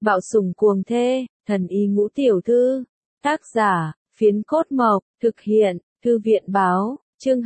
Bạo sủng cuồng thê, thần y ngũ tiểu thư. Tác giả, Phiến Cốt Mộc, thực hiện, Thư viện báo, chương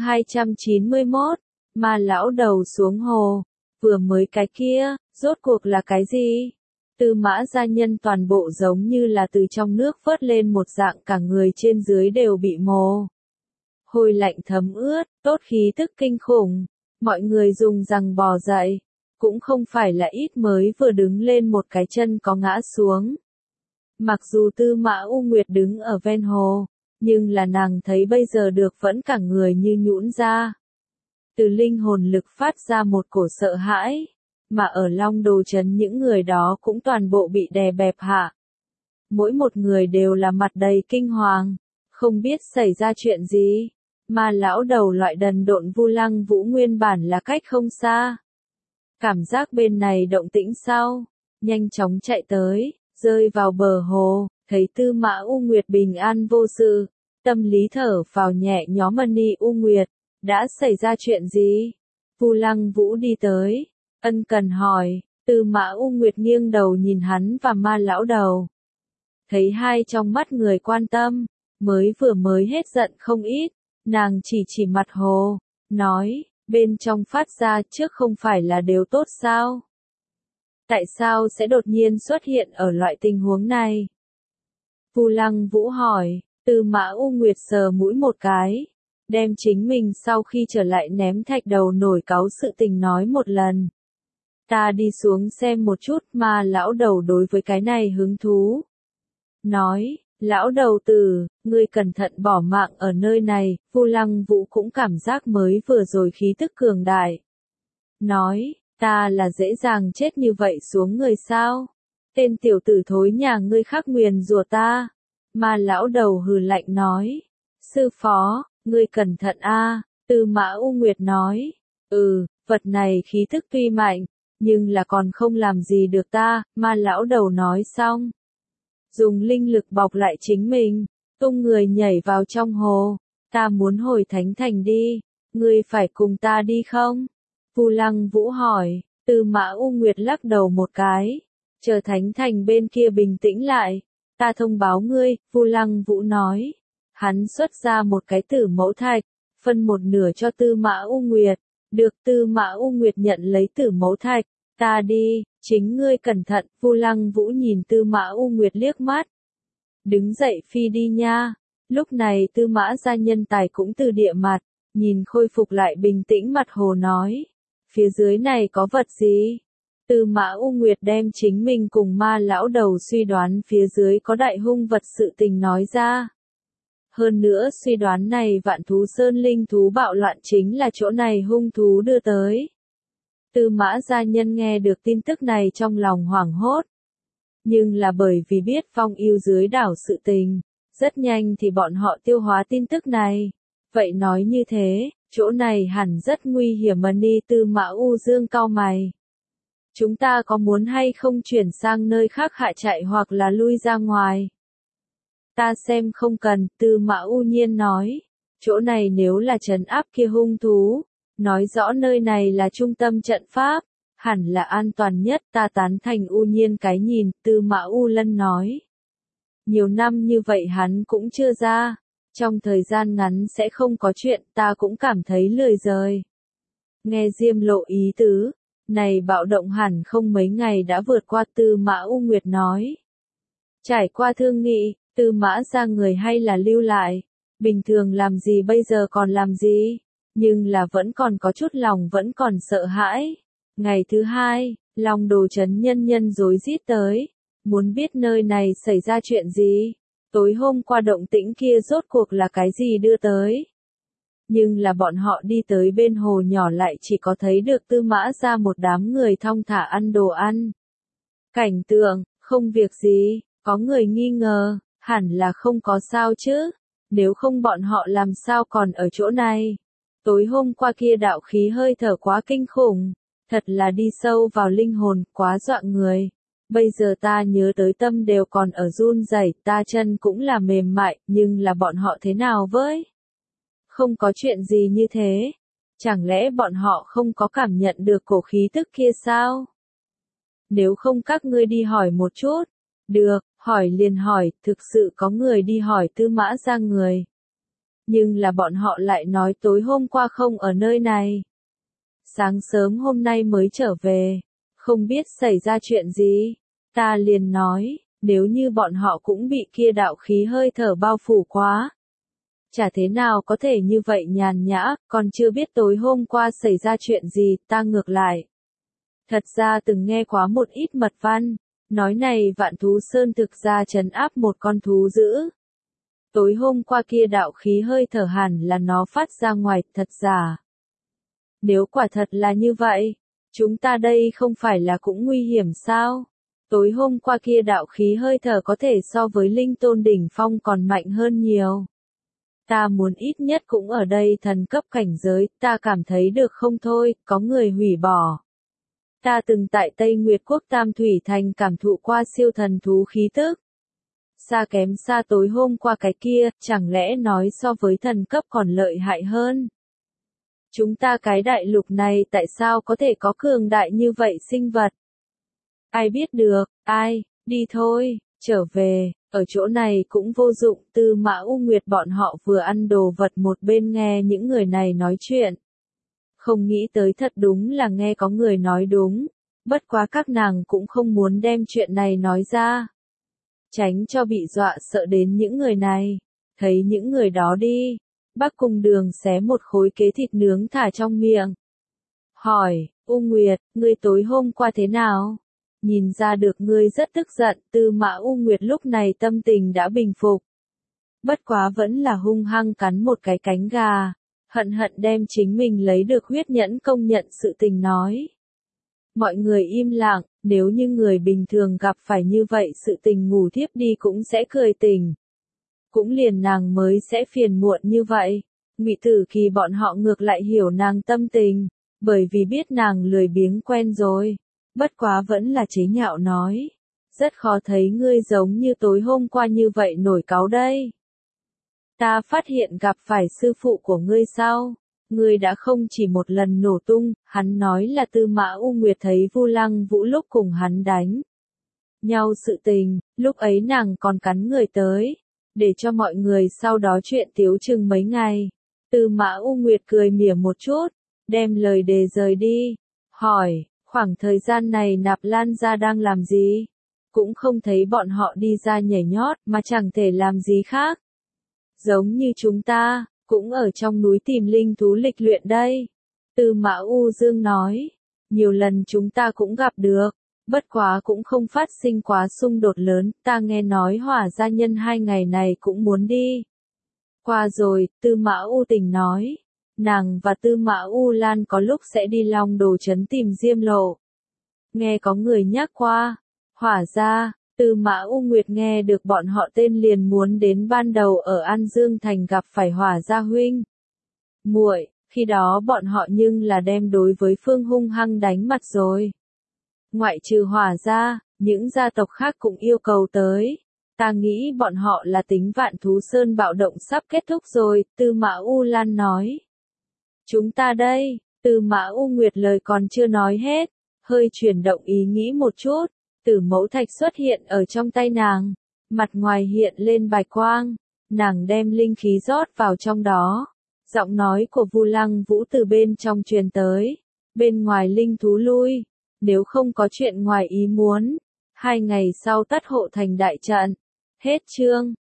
291, Ma lão đầu xuống hồ. Vừa mới cái kia, rốt cuộc là cái gì? Tư Mã gia nhân toàn bộ giống như là từ trong nước vớt lên một dạng, cả người trên dưới đều bị mồ hôi lạnh thấm ướt, tốt khí tức kinh khủng. Mọi người dùng rằng bò dậy, cũng không phải là ít mới vừa đứng lên một cái chân có ngã xuống. Mặc dù Tư Mã U Nguyệt đứng ở ven hồ, nhưng là nàng thấy bây giờ được vẫn cả người như nhũn ra. Từ linh hồn lực phát ra một cổ sợ hãi, mà ở Long Đồ trấn những người đó cũng toàn bộ bị đè bẹp hạ. Mỗi một người đều là mặt đầy kinh hoàng, không biết xảy ra chuyện gì. Ma lão đầu loại đần độn Vu Lăng Vũ nguyên bản là cách không xa. Cảm giác bên này động tĩnh sau, nhanh chóng chạy tới, rơi vào bờ hồ, thấy Tư Mã U Nguyệt bình an vô sự, tâm lý thở phào nhẹ nhõm. Mani U Nguyệt, đã xảy ra chuyện gì? Vu Lăng Vũ đi tới, ân cần hỏi. Tư Mã U Nguyệt nghiêng đầu nhìn hắn và ma lão đầu. Thấy hai trong mắt người quan tâm, mới hết giận không ít, nàng chỉ mặt hồ, nói, bên trong phát ra trước không phải là đều tốt sao? Tại sao sẽ đột nhiên xuất hiện ở loại tình huống này? Vu Lăng Vũ hỏi. Tư Mã U Nguyệt sờ mũi một cái, đem chính mình sau khi trở lại ném thạch đầu nổi cáu sự tình nói một lần. Ta đi xuống xem một chút. Ma lão đầu đối với cái này hứng thú. Nói, lão đầu tử, ngươi cẩn thận bỏ mạng ở nơi này. Vu Lăng Vũ cũng cảm giác mới vừa rồi khí tức cường đại. Nói, ta là dễ dàng chết như vậy xuống người sao? Tên tiểu tử thối nhà ngươi khắc nguyền rủa ta. Ma lão đầu hừ lạnh nói, sư phó, ngươi cẩn thận a. Tư Mã U Nguyệt nói, vật này khí tức tuy mạnh, nhưng là còn không làm gì được ta. Ma lão đầu nói xong, dùng linh lực bọc lại chính mình, tung người nhảy vào trong hồ. Ta muốn hồi Thánh Thành đi, ngươi phải cùng ta đi không? Vu Lăng Vũ hỏi. Tư Mã U Nguyệt lắc đầu một cái, chờ Thánh Thành bên kia bình tĩnh lại, ta thông báo ngươi. Vu Lăng Vũ nói. Hắn xuất ra một cái tử mẫu thạch, phân một nửa cho Tư Mã U Nguyệt. Được. Tư Mã U Nguyệt nhận lấy tử mẫu thạch. Ta đi, chính ngươi cẩn thận. Vu Lăng Vũ nhìn Tư Mã U Nguyệt liếc mắt, đứng dậy phi đi nha. Lúc này Tư Mã gia nhân tài cũng từ địa mặt, nhìn khôi phục lại bình tĩnh mặt hồ nói, phía dưới này có vật gì? Tư Mã U Nguyệt đem chính mình cùng ma lão đầu suy đoán phía dưới có đại hung vật sự tình nói ra. Hơn nữa suy đoán này Vạn Thú Sơn linh thú bạo loạn chính là chỗ này hung thú đưa tới. Tư Mã gia nhân nghe được tin tức này trong lòng hoảng hốt. Nhưng là bởi vì biết Phong Yêu dưới đảo sự tình, rất nhanh thì bọn họ tiêu hóa tin tức này. Vậy nói như thế, chỗ này hẳn rất nguy hiểm. Mani Tư Mã U Dương cau mày. Chúng ta có muốn hay không chuyển sang nơi khác hạ trại hoặc là lui ra ngoài? Ta xem không cần. Tư Mã U Nhiên nói. Chỗ này nếu là trấn áp kia hung thú, nói rõ nơi này là trung tâm trận pháp, hẳn là an toàn nhất. Ta tán thành U Nhiên cái nhìn. Tư Mã U Lân nói. Nhiều năm như vậy hắn cũng chưa ra, trong thời gian ngắn sẽ không có chuyện. Ta cũng cảm thấy lười rời. Nghe Diêm Lộ ý tứ, này bạo động hẳn không mấy ngày đã vượt qua. Tư Mã U Nguyệt nói. Trải qua thương nghị, Tư Mã ra người hay là lưu lại, bình thường làm gì bây giờ còn làm gì, nhưng là vẫn còn có chút lòng vẫn còn sợ hãi. Ngày thứ hai, Long Đồ trấn nhân nhân rối rít tới, muốn biết nơi này xảy ra chuyện gì, tối hôm qua động tĩnh kia rốt cuộc là cái gì đưa tới. Nhưng là bọn họ đi tới bên hồ nhỏ lại chỉ có thấy được Tư Mã ra một đám người thong thả ăn đồ ăn. Cảnh tượng, không việc gì, có người nghi ngờ, hẳn là không có sao chứ, nếu không bọn họ làm sao còn ở chỗ này. Tối hôm qua kia đạo khí hơi thở quá kinh khủng, thật là đi sâu vào linh hồn, quá dọa người. Bây giờ ta nhớ tới tâm đều còn ở run rẩy, ta chân cũng là mềm mại, nhưng là bọn họ thế nào với? Không có chuyện gì như thế. Chẳng lẽ bọn họ không có cảm nhận được cổ khí tức kia sao? Nếu không các ngươi đi hỏi một chút. Được, hỏi liền hỏi, thực sự có người đi hỏi Tư Mã ra người. Nhưng là bọn họ lại nói tối hôm qua không ở nơi này. Sáng sớm hôm nay mới trở về, không biết xảy ra chuyện gì. Ta liền nói, nếu như bọn họ cũng bị kia đạo khí hơi thở bao phủ quá. Chả thế nào có thể như vậy nhàn nhã, còn chưa biết tối hôm qua xảy ra chuyện gì, ta ngược lại. Thật ra từng nghe quá một ít mật văn, nói này Vạn Thú Sơn thực ra trấn áp một con thú dữ. Tối hôm qua kia đạo khí hơi thở hẳn là nó phát ra ngoài, thật giả. Nếu quả thật là như vậy, chúng ta đây không phải là cũng nguy hiểm sao? Tối hôm qua kia đạo khí hơi thở có thể so với linh tôn đỉnh phong còn mạnh hơn nhiều. Ta muốn ít nhất cũng ở đây thần cấp cảnh giới, ta cảm thấy được không thôi, có người hủy bỏ. Ta từng tại Tây Nguyệt Quốc Tam Thủy Thành cảm thụ qua siêu thần thú khí tức. Xa kém xa tối hôm qua cái kia, chẳng lẽ nói so với thần cấp còn lợi hại hơn? Chúng ta cái đại lục này tại sao có thể có cường đại như vậy sinh vật? Ai biết được, ai, đi thôi, trở về, ở chỗ này cũng vô dụng. Tư Mã U Nguyệt bọn họ vừa ăn đồ vật một bên nghe những người này nói chuyện. Không nghĩ tới thật đúng là nghe có người nói đúng, bất quá các nàng cũng không muốn đem chuyện này nói ra. Tránh cho bị dọa sợ đến những người này, thấy những người đó đi. Bác cùng Đường xé một khối kế thịt nướng thả trong miệng. Hỏi, U Nguyệt, ngươi tối hôm qua thế nào? Nhìn ra được ngươi rất tức giận. Tư Mã U Nguyệt lúc này tâm tình đã bình phục. Bất quá vẫn là hung hăng cắn một cái cánh gà, hận hận đem chính mình lấy được huyết nhẫn công nhận sự tình nói. Mọi người im lặng, nếu như người bình thường gặp phải như vậy sự tình ngủ thiếp đi cũng sẽ cười tỉnh. Cũng liền nàng mới sẽ phiền muộn như vậy. Ngụy Tử Kỳ bọn họ ngược lại hiểu nàng tâm tình, bởi vì biết nàng lười biếng quen rồi. Bất quá vẫn là chế nhạo nói. Rất khó thấy ngươi giống như tối hôm qua như vậy nổi cáu đây. Ta phát hiện gặp phải sư phụ của ngươi sao? Ngươi đã không chỉ một lần nổ tung, hắn nói là Tư Mã U Nguyệt thấy Vu Lăng Vũ lúc cùng hắn đánh nhau sự tình, lúc ấy nàng còn cắn người tới, để cho mọi người sau đó chuyện tiếu chừng mấy ngày. Tư Mã U Nguyệt cười mỉa một chút, đem lời đề rời đi, hỏi, khoảng thời gian này Nạp Lan gia đang làm gì? Cũng không thấy bọn họ đi ra nhảy nhót mà chẳng thể làm gì khác. Giống như chúng ta, cũng ở trong núi tìm linh thú lịch luyện đây. Tư Mã U Dương nói, nhiều lần chúng ta cũng gặp được, bất quá cũng không phát sinh quá xung đột lớn, ta nghe nói Hỏa gia nhân 2 ngày này cũng muốn đi. Qua rồi, Tư Mã U Tình nói, nàng và Tư Mã U Lan có lúc sẽ đi Long Đồ trấn tìm Diêm Lộ. Nghe có người nhắc qua, Hỏa gia. Tư Mã U Nguyệt nghe được bọn họ tên liền muốn đến ban đầu ở An Dương Thành gặp phải Hỏa gia huynh muội, khi đó bọn họ nhưng là đem đối với phương hung hăng đánh mặt rồi. Ngoại trừ Hỏa gia, những gia tộc khác cũng yêu cầu tới. Ta nghĩ bọn họ là tính Vạn Thú Sơn bạo động sắp kết thúc rồi, Tư Mã U Lan nói. Chúng ta đây, Tư Mã U Nguyệt lời còn chưa nói hết, hơi chuyển động ý nghĩ một chút. Tử mẫu thạch xuất hiện ở trong tay nàng, mặt ngoài hiện lên bạch quang, nàng đem linh khí rót vào trong đó. Giọng nói của Vu Lăng Vũ từ bên trong truyền tới, bên ngoài linh thú lui, nếu không có chuyện ngoài ý muốn, 2 ngày sau tất hộ thành đại trận. Hết chương.